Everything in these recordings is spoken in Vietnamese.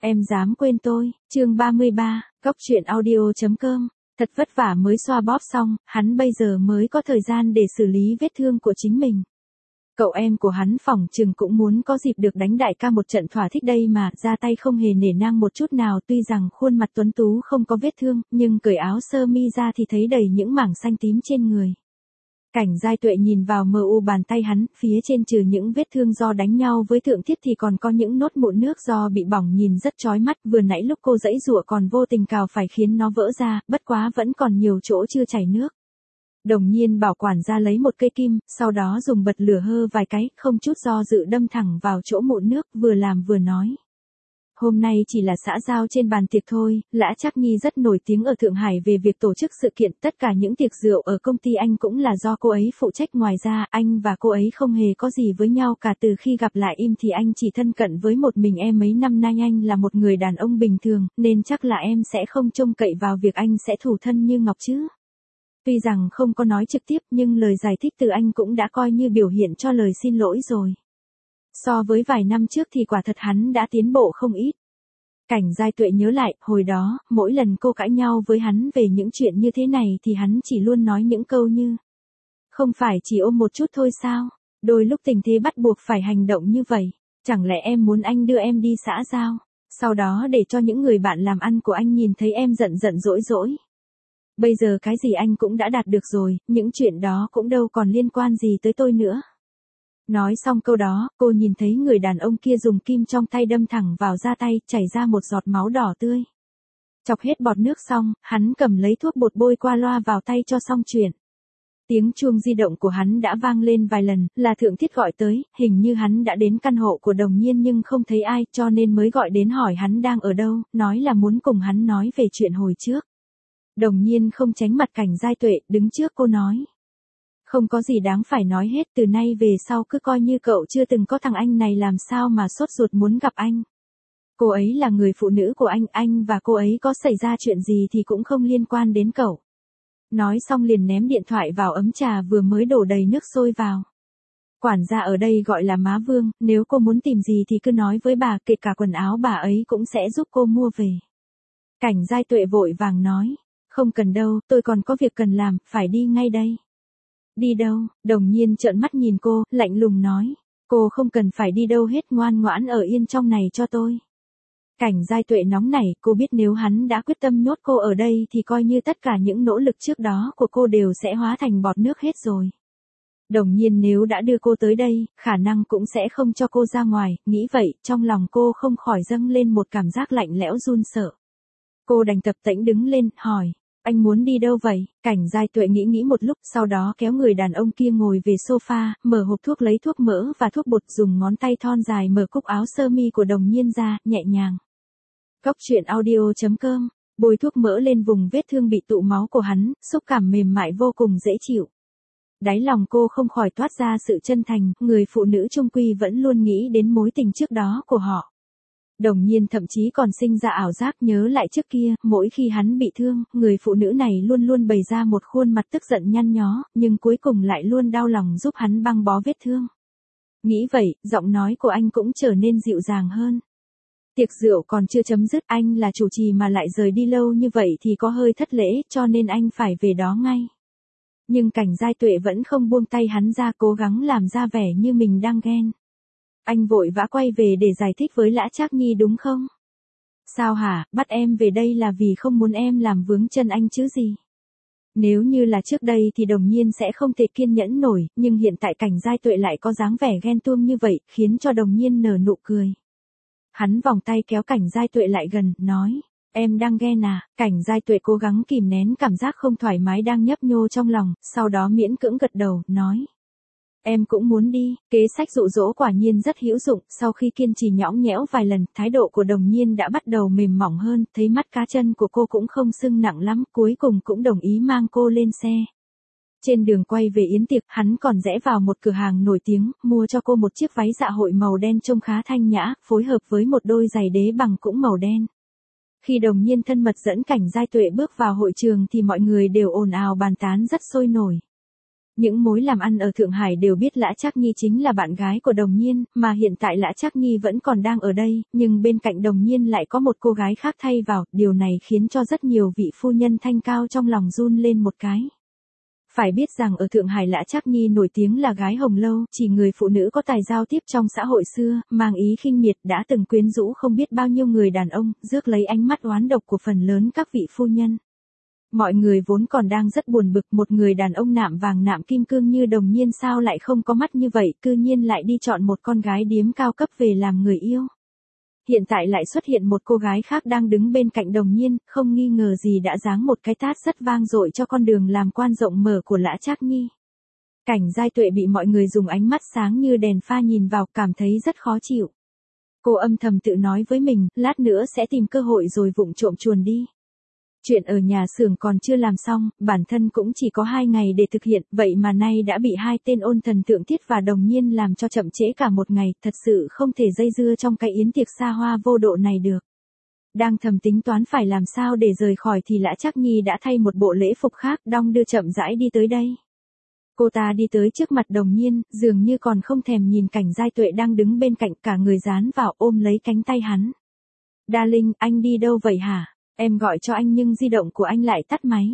Em dám quên tôi, chương 33, Cóc truyện audio.com. Thật vất vả mới xoa bóp xong, hắn bây giờ mới có thời gian để xử lý vết thương của chính mình. Cậu em của hắn phỏng chừng cũng muốn có dịp được đánh đại ca một trận thỏa thích đây mà, ra tay không hề nể nang một chút nào, tuy rằng khuôn mặt tuấn tú không có vết thương, nhưng cởi áo sơ mi ra thì thấy đầy những mảng xanh tím trên người. Cảnh Giai Tuệ nhìn vào mờ u bàn tay hắn, phía trên trừ những vết thương do đánh nhau với Thượng Thiết thì còn có những nốt mụn nước do bị bỏng nhìn rất chói mắt, vừa nãy lúc cô giãy giụa còn vô tình cào phải khiến nó vỡ ra, bất quá vẫn còn nhiều chỗ chưa chảy nước. Đồng Nhiên bảo quản gia lấy một cây kim, sau đó dùng bật lửa hơ vài cái, không chút do dự đâm thẳng vào chỗ mụn nước, vừa làm vừa nói. Hôm nay chỉ là xã giao trên bàn tiệc thôi, Lã Trác Nhi rất nổi tiếng ở Thượng Hải về việc tổ chức sự kiện, tất cả những tiệc rượu ở công ty anh cũng là do cô ấy phụ trách, ngoài ra anh và cô ấy không hề có gì với nhau cả, từ khi gặp lại im thì anh chỉ thân cận với một mình em, mấy năm nay anh là một người đàn ông bình thường, nên chắc là em sẽ không trông cậy vào việc anh sẽ thủ thân như ngọc chứ. Tuy rằng không có nói trực tiếp nhưng lời giải thích từ anh cũng đã coi như biểu hiện cho lời xin lỗi rồi. So với vài năm trước thì quả thật hắn đã tiến bộ không ít. Cảnh Giai Tuệ nhớ lại, hồi đó, mỗi lần cô cãi nhau với hắn về những chuyện như thế này thì hắn chỉ luôn nói những câu như: không phải chỉ ôm một chút thôi sao? Đôi lúc tình thế bắt buộc phải hành động như vậy. Chẳng lẽ em muốn anh đưa em đi xã giao, sau đó để cho những người bạn làm ăn của anh nhìn thấy em giận giận dỗi dỗi? Bây giờ cái gì anh cũng đã đạt được rồi, những chuyện đó cũng đâu còn liên quan gì tới tôi nữa. Nói xong câu đó, cô nhìn thấy người đàn ông kia dùng kim trong tay đâm thẳng vào da tay, chảy ra một giọt máu đỏ tươi. Chọc hết bọt nước xong, hắn cầm lấy thuốc bột bôi qua loa vào tay cho xong chuyện. Tiếng chuông di động của hắn đã vang lên vài lần, là Thượng Thiết gọi tới, hình như hắn đã đến căn hộ của Đồng Nhiên nhưng không thấy ai, cho nên mới gọi đến hỏi hắn đang ở đâu, nói là muốn cùng hắn nói về chuyện hồi trước. Đồng Nhiên không tránh mặt Cảnh Giai Tuệ, đứng trước cô nói. Không có gì đáng phải nói hết, từ nay về sau cứ coi như cậu chưa từng có thằng anh này, làm sao mà sốt ruột muốn gặp anh. Cô ấy là người phụ nữ của anh và cô ấy có xảy ra chuyện gì thì cũng không liên quan đến cậu. Nói xong liền ném điện thoại vào ấm trà vừa mới đổ đầy nước sôi vào. Quản gia ở đây gọi là má Vương, nếu cô muốn tìm gì thì cứ nói với bà, kể cả quần áo bà ấy cũng sẽ giúp cô mua về. Cảnh Giai Tuệ vội vàng nói. Không cần đâu, tôi còn có việc cần làm, phải đi ngay đây. Đi đâu? Đồng Nhiên trợn mắt nhìn cô, lạnh lùng nói. Cô không cần phải đi đâu hết, ngoan ngoãn ở yên trong này cho tôi. Cảnh Giai Tuệ nóng nảy, cô biết nếu hắn đã quyết tâm nhốt cô ở đây thì coi như tất cả những nỗ lực trước đó của cô đều sẽ hóa thành bọt nước hết rồi. Đồng Nhiên nếu đã đưa cô tới đây, khả năng cũng sẽ không cho cô ra ngoài, nghĩ vậy, trong lòng cô không khỏi dâng lên một cảm giác lạnh lẽo run sợ. Cô đành tập tễnh đứng lên, hỏi. Anh muốn đi đâu vậy? Cảnh Giai Tuệ nghĩ một lúc, sau đó kéo người đàn ông kia ngồi về sofa, mở hộp thuốc lấy thuốc mỡ và thuốc bột, dùng ngón tay thon dài mở cúc áo sơ mi của Đồng Nhiên ra, nhẹ nhàng. Cóc truyện audio.com, bôi thuốc mỡ lên vùng vết thương bị tụ máu của hắn, xúc cảm mềm mại vô cùng dễ chịu. Đáy lòng cô không khỏi toát ra sự chân thành, người phụ nữ chung quy vẫn luôn nghĩ đến mối tình trước đó của họ. Đồng Nhiên thậm chí còn sinh ra ảo giác nhớ lại trước kia, mỗi khi hắn bị thương, người phụ nữ này luôn luôn bày ra một khuôn mặt tức giận nhăn nhó, nhưng cuối cùng lại luôn đau lòng giúp hắn băng bó vết thương. Nghĩ vậy, giọng nói của anh cũng trở nên dịu dàng hơn. Tiệc rượu còn chưa chấm dứt, anh là chủ trì mà lại rời đi lâu như vậy thì có hơi thất lễ, cho nên anh phải về đó ngay. Nhưng Cảnh Giai Tuệ vẫn không buông tay hắn ra, cố gắng làm ra vẻ như mình đang ghen. Anh vội vã quay về để giải thích với Lã Trác Nhi đúng không? Sao hả, bắt em về đây là vì không muốn em làm vướng chân anh chứ gì? Nếu như là trước đây thì Đồng Nhiên sẽ không thể kiên nhẫn nổi, nhưng hiện tại Cảnh Giai Tuệ lại có dáng vẻ ghen tuông như vậy, khiến cho Đồng Nhiên nở nụ cười. Hắn vòng tay kéo Cảnh Giai Tuệ lại gần, nói, em đang ghen à? Cảnh Giai Tuệ cố gắng kìm nén cảm giác không thoải mái đang nhấp nhô trong lòng, sau đó miễn cưỡng gật đầu, nói. Em cũng muốn đi, kế sách dụ dỗ quả nhiên rất hữu dụng, sau khi kiên trì nhõng nhẽo vài lần, thái độ của Đồng Nhiên đã bắt đầu mềm mỏng hơn, thấy mắt cá chân của cô cũng không sưng nặng lắm, cuối cùng cũng đồng ý mang cô lên xe. Trên đường quay về yến tiệc, hắn còn rẽ vào một cửa hàng nổi tiếng, mua cho cô một chiếc váy dạ hội màu đen trông khá thanh nhã, phối hợp với một đôi giày đế bằng cũng màu đen. Khi Đồng Nhiên thân mật dẫn Cảnh Giai Tuệ bước vào hội trường thì mọi người đều ồn ào bàn tán rất sôi nổi. Những mối làm ăn ở Thượng Hải đều biết Lã Trác Nhi chính là bạn gái của Đồng Nhiên, mà hiện tại Lã Trác Nhi vẫn còn đang ở đây, nhưng bên cạnh Đồng Nhiên lại có một cô gái khác thay vào, điều này khiến cho rất nhiều vị phu nhân thanh cao trong lòng run lên một cái. Phải biết rằng ở Thượng Hải Lã Trác Nhi nổi tiếng là gái hồng lâu, chỉ người phụ nữ có tài giao tiếp trong xã hội xưa, mang ý khinh miệt đã từng quyến rũ không biết bao nhiêu người đàn ông, rước lấy ánh mắt oán độc của phần lớn các vị phu nhân. Mọi người vốn còn đang rất buồn bực, một người đàn ông nạm vàng nạm kim cương như Đồng Nhiên sao lại không có mắt như vậy, cư nhiên lại đi chọn một con gái điếm cao cấp về làm người yêu. Hiện tại lại xuất hiện một cô gái khác đang đứng bên cạnh Đồng Nhiên, không nghi ngờ gì đã giáng một cái tát rất vang dội cho con đường làm quan rộng mở của Lã Trác Nhi. Cảnh Giai Tuệ bị mọi người dùng ánh mắt sáng như đèn pha nhìn vào, cảm thấy rất khó chịu. Cô âm thầm tự nói với mình, lát nữa sẽ tìm cơ hội rồi vụng trộm chuồn đi. Chuyện ở nhà xưởng còn chưa làm xong, bản thân cũng chỉ có 2 ngày để thực hiện, vậy mà nay đã bị hai tên Ôn Thần Thượng Tiết và Đồng Nhiên làm cho chậm trễ cả một ngày, thật sự không thể dây dưa trong cái yến tiệc xa hoa vô độ này được. Đang thầm tính toán phải làm sao để rời khỏi thì Lã Trác Nhi đã thay một bộ lễ phục khác, đong đưa chậm rãi đi tới đây. Cô ta đi tới trước mặt Đồng Nhiên, dường như còn không thèm nhìn Cảnh Giai Tuệ đang đứng bên cạnh, cả người dán vào ôm lấy cánh tay hắn. Darling, anh đi đâu vậy hả? Em gọi cho anh nhưng di động của anh lại tắt máy.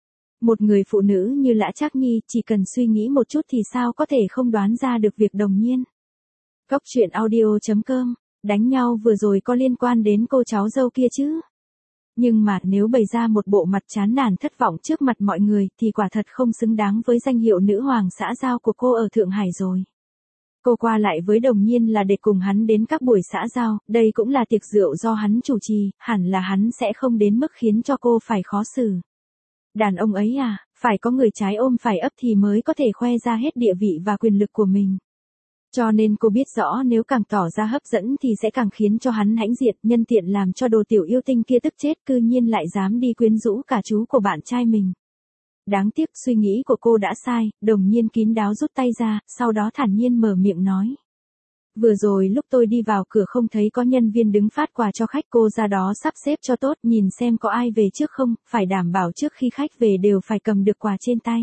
Một người phụ nữ như Lã Trác Nhi chỉ cần suy nghĩ một chút thì sao có thể không đoán ra được việc Đồng Nhiên. Góc truyện audio.com, đánh nhau vừa rồi có liên quan đến cô cháu dâu kia chứ? Nhưng mà nếu bày ra một bộ mặt chán nản thất vọng trước mặt mọi người thì quả thật không xứng đáng với danh hiệu nữ hoàng xã giao của cô ở Thượng Hải rồi. Cô qua lại với Đồng Nhiên là để cùng hắn đến các buổi xã giao, đây cũng là tiệc rượu do hắn chủ trì, hẳn là hắn sẽ không đến mức khiến cho cô phải khó xử. Đàn ông ấy à, phải có người trái ôm phải ấp thì mới có thể khoe ra hết địa vị và quyền lực của mình. Cho nên cô biết rõ nếu càng tỏ ra hấp dẫn thì sẽ càng khiến cho hắn hãnh diện, nhân tiện làm cho đồ tiểu yêu tinh kia tức chết, cư nhiên lại dám đi quyến rũ cả chú của bạn trai mình. Đáng tiếc suy nghĩ của cô đã sai, Đồng Nhiên kín đáo rút tay ra, sau đó thản nhiên mở miệng nói. Vừa rồi lúc tôi đi vào cửa không thấy có nhân viên đứng phát quà cho khách, cô ra đó sắp xếp cho tốt, nhìn xem có ai về trước không, phải đảm bảo trước khi khách về đều phải cầm được quà trên tay.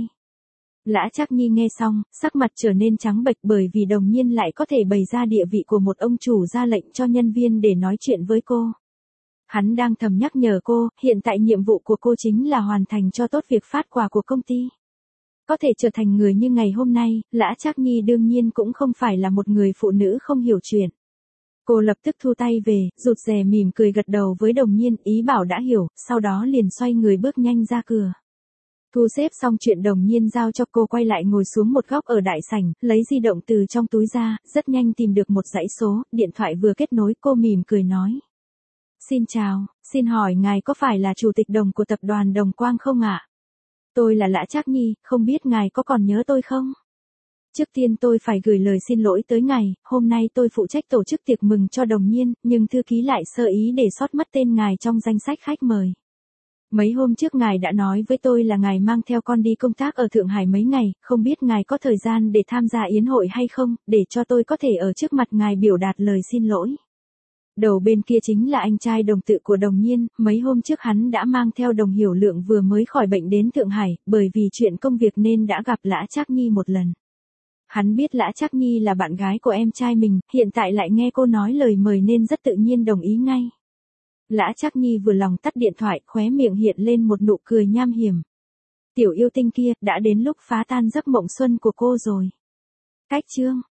Lã Trác Nhi nghe xong, sắc mặt trở nên trắng bệch bởi vì Đồng Nhiên lại có thể bày ra địa vị của một ông chủ ra lệnh cho nhân viên để nói chuyện với cô. Hắn đang thầm nhắc nhở cô, hiện tại nhiệm vụ của cô chính là hoàn thành cho tốt việc phát quà của công ty. Có thể trở thành người như ngày hôm nay, Lã Trác Nhi đương nhiên cũng không phải là một người phụ nữ không hiểu chuyện. Cô lập tức thu tay về, rụt rè mỉm cười gật đầu với Đồng Nhiên, ý bảo đã hiểu, sau đó liền xoay người bước nhanh ra cửa. Thu xếp xong chuyện, Đồng Nhiên giao cho cô quay lại ngồi xuống một góc ở đại sảnh, lấy di động từ trong túi ra, rất nhanh tìm được một dãy số, điện thoại vừa kết nối, cô mỉm cười nói. Xin chào, xin hỏi ngài có phải là chủ tịch Đồng của tập đoàn Đồng Quang không ạ? Tôi là Lã Trác Nhi, không biết ngài có còn nhớ tôi không? Trước tiên tôi phải gửi lời xin lỗi tới ngài, hôm nay tôi phụ trách tổ chức tiệc mừng cho Đồng Nhiên, nhưng thư ký lại sơ ý để sót mất tên ngài trong danh sách khách mời. Mấy hôm trước ngài đã nói với tôi là ngài mang theo con đi công tác ở Thượng Hải mấy ngày, không biết ngài có thời gian để tham gia yến hội hay không, để cho tôi có thể ở trước mặt ngài biểu đạt lời xin lỗi. Đầu bên kia chính là anh trai Đồng Tự của Đồng Nhiên, mấy hôm trước hắn đã mang theo Đồng Hiểu Lượng vừa mới khỏi bệnh đến Thượng Hải, bởi vì chuyện công việc nên đã gặp Lã Trác Nhi một lần. Hắn biết Lã Trác Nhi là bạn gái của em trai mình, hiện tại lại nghe cô nói lời mời nên rất tự nhiên đồng ý ngay. Lã Trác Nhi vừa lòng tắt điện thoại, khóe miệng hiện lên một nụ cười nham hiểm. Tiểu yêu tinh kia, đã đến lúc phá tan giấc mộng xuân của cô rồi. Cách chương